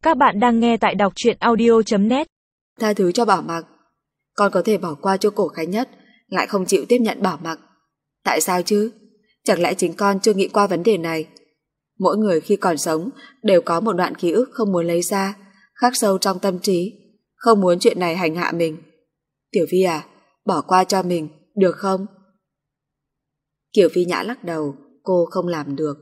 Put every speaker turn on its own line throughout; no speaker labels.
Các bạn đang nghe tại đọc truyện audio.net.
Tha thứ cho Bảo Mặc. Con có thể bỏ qua cho Cổ Khánh Nhất, lại không chịu tiếp nhận Bảo Mặc. Tại sao chứ? Chẳng lẽ chính con chưa nghĩ qua vấn đề này? Mỗi người khi còn sống đều có một đoạn ký ức không muốn lấy ra, khắc sâu trong tâm trí, không muốn chuyện này hành hạ mình. Tiểu Vi à, bỏ qua cho mình, được không? Kiều Phi Nhã lắc đầu, cô không làm được.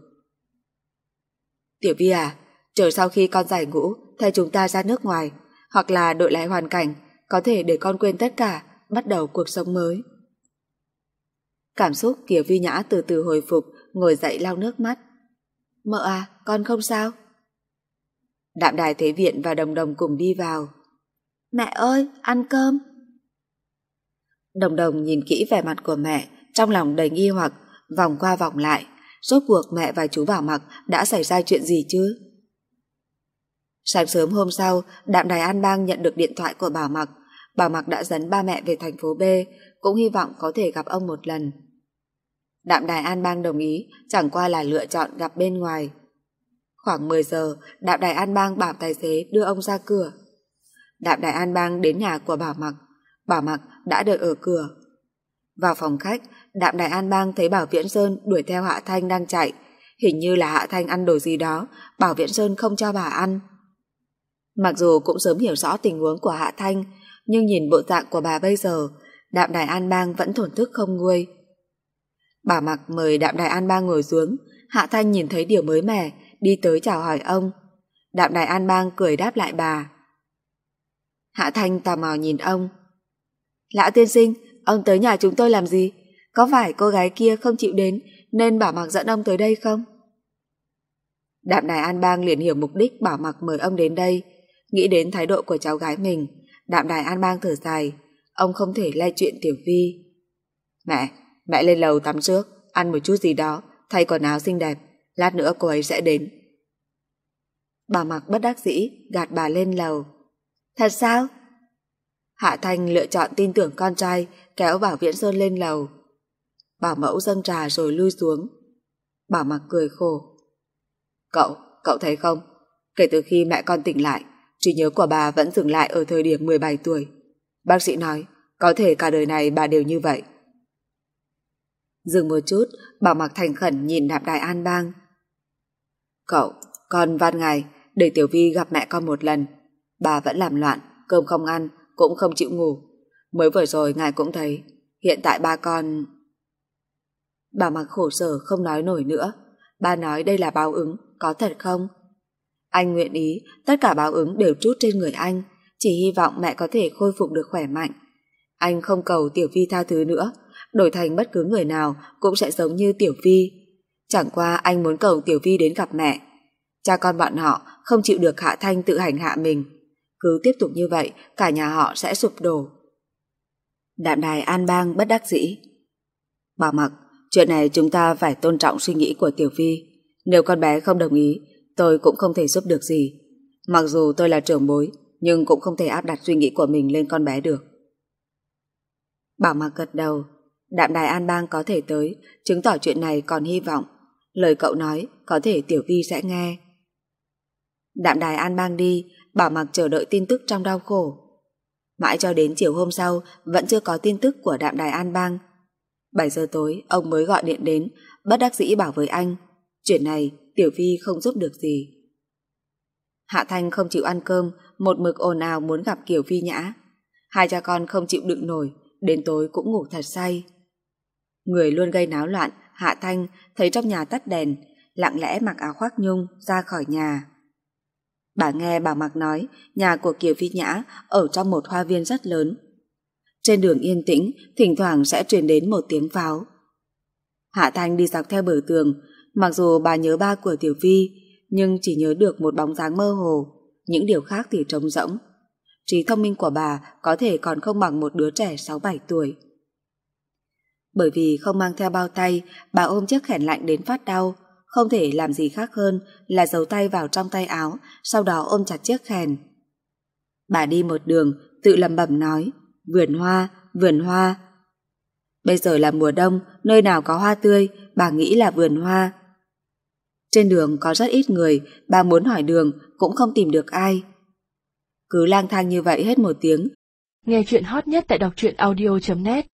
Tiểu Vi à, chờ sau khi con giải ngũ, theo chúng ta ra nước ngoài, hoặc là đổi lại hoàn cảnh, có thể để con quên tất cả, bắt đầu cuộc sống mới. Cảm xúc Kiều Phi Nhã từ từ hồi phục, ngồi dậy lau nước mắt. Mợ à, con không sao? Đạm Đài Thế Viện và Đồng Đồng cùng đi vào. Mẹ ơi, ăn cơm. Đồng Đồng nhìn kỹ vẻ mặt của mẹ, trong lòng đầy nghi hoặc, vòng qua vòng lại. Rốt cuộc mẹ và chú Bảo Mặc đã xảy ra chuyện gì chứ? Sáng sớm hôm sau, Đạm Đài An Bang nhận được điện thoại của Bảo Mặc. Bảo Mặc đã dẫn ba mẹ về thành phố B, cũng hy vọng có thể gặp ông một lần. Đạm Đài An Bang đồng ý, chẳng qua là lựa chọn gặp bên ngoài. Khoảng 10 giờ, Đạm Đài An Bang bảo tài xế đưa ông ra cửa. Đạm Đài An Bang đến nhà của Bảo Mặc đã đợi ở cửa. Vào phòng khách, Đạm Đài An Bang thấy Bảo Viễn Sơn đuổi theo Hạ Thanh đang chạy. Hình như là Hạ Thanh ăn đồ gì đó, Bảo Viễn Sơn không cho bà ăn. Mặc dù cũng sớm hiểu rõ tình huống của Hạ Thanh, nhưng nhìn bộ dạng của bà bây giờ, Đạm Đài An Bang vẫn thổn thức không nguôi. Bảo Mặc mời Đạm Đài An Bang ngồi xuống. Hạ Thanh nhìn thấy điều mới mẻ, đi tới chào hỏi ông. Đạm Đài An Bang cười đáp lại bà. Hạ Thanh tò mò nhìn ông. Lão tiên sinh, ông tới nhà chúng tôi làm gì? Có phải cô gái kia không chịu đến nên Bảo Mặc dẫn ông tới đây không? Đạm Đài An Bang liền hiểu mục đích Bảo Mặc mời ông đến đây. Nghĩ đến thái độ của cháu gái mình, Đạm Đài An Bang thở dài. Ông không thể lay chuyện Tiểu Vi. Mẹ lên lầu tắm trước, ăn một chút gì đó, thay quần áo xinh đẹp, lát nữa cô ấy sẽ đến. Bảo Mặc bất đắc dĩ gạt bà lên lầu. Thật sao? Hạ Thanh lựa chọn tin tưởng con trai, kéo Bảo Viễn Sơn lên lầu. Bảo mẫu dâng trà rồi lui xuống. Bảo Mặc cười khổ. Cậu thấy không? Kể từ khi mẹ con tỉnh lại, trí nhớ của bà vẫn dừng lại ở thời điểm 17 tuổi. Bác sĩ nói, có thể cả đời này bà đều như vậy. Dừng một chút, Bảo Mặc thành khẩn nhìn Đạm Đài An Bang. Con van ngài, để Tiểu Vi gặp mẹ con một lần. Bà vẫn làm loạn, cơm không ăn, cũng không chịu ngủ. Mới vừa rồi ngài cũng thấy, hiện tại ba con... Bảo Mặc khổ sở không nói nổi nữa. Ba nói đây là báo ứng, có thật không? Anh nguyện ý, tất cả báo ứng đều trút trên người anh, chỉ hy vọng mẹ có thể khôi phục được khỏe mạnh. Anh không cầu Tiểu Vi tha thứ nữa, đổi thành bất cứ người nào cũng sẽ giống như Tiểu Vi. Chẳng qua anh muốn cầu Tiểu Vi đến gặp mẹ. Cha con bọn họ không chịu được Hạ Thanh tự hành hạ mình. Cứ tiếp tục như vậy, cả nhà họ sẽ sụp đổ. Đạm Đài An Bang bất đắc dĩ. Bảo Mặc, chuyện này chúng ta phải tôn trọng suy nghĩ của Tiểu Vi. Nếu con bé không đồng ý, tôi cũng không thể giúp được gì. Mặc dù tôi là trưởng bối, nhưng cũng không thể áp đặt suy nghĩ của mình lên con bé được. Bảo Mặc gật đầu. Đạm Đài An Bang có thể tới, chứng tỏ chuyện này còn hy vọng. Lời cậu nói, có thể Tiểu Vi sẽ nghe. Đạm Đài An Bang đi, Bảo Mặc chờ đợi tin tức trong đau khổ. Mãi cho đến chiều hôm sau, vẫn chưa có tin tức của Đạm Đài An Bang. 7 giờ tối, ông mới gọi điện đến, bất đắc dĩ bảo với anh, chuyện này Tiểu Vi không giúp được gì. Hạ Thanh không chịu ăn cơm, một mực ồn ào muốn gặp Kiều Phi Nhã. Hai cha con không chịu đựng nổi, đến tối cũng ngủ thật say. Người luôn gây náo loạn, Hạ Thanh thấy trong nhà tắt đèn, lặng lẽ mặc áo khoác nhung ra khỏi nhà. Bà nghe Bảo Mặc nói, nhà của Kiều Phi Nhã ở trong một hoa viên rất lớn. Trên đường yên tĩnh, thỉnh thoảng sẽ truyền đến một tiếng pháo. Hạ Thanh đi dọc theo bờ tường, mặc dù bà nhớ ba của Tiểu Vi, nhưng chỉ nhớ được một bóng dáng mơ hồ, những điều khác thì trống rỗng. Trí thông minh của bà có thể còn không bằng một đứa trẻ 6-7 tuổi. Bởi vì không mang theo bao tay, bà ôm chiếc khẻn lạnh đến phát đau, không thể làm gì khác hơn là giấu tay vào trong tay áo, sau đó ôm chặt chiếc khèn. Bà đi một đường, tự lẩm bẩm nói, vườn hoa, vườn hoa. Bây giờ là mùa đông, nơi nào có hoa tươi, bà nghĩ là vườn hoa. Trên đường có rất ít người, bà muốn hỏi đường cũng không tìm được ai. Cứ lang thang như vậy hết một tiếng.
Nghe chuyện hot nhất tại đọc truyện audio.net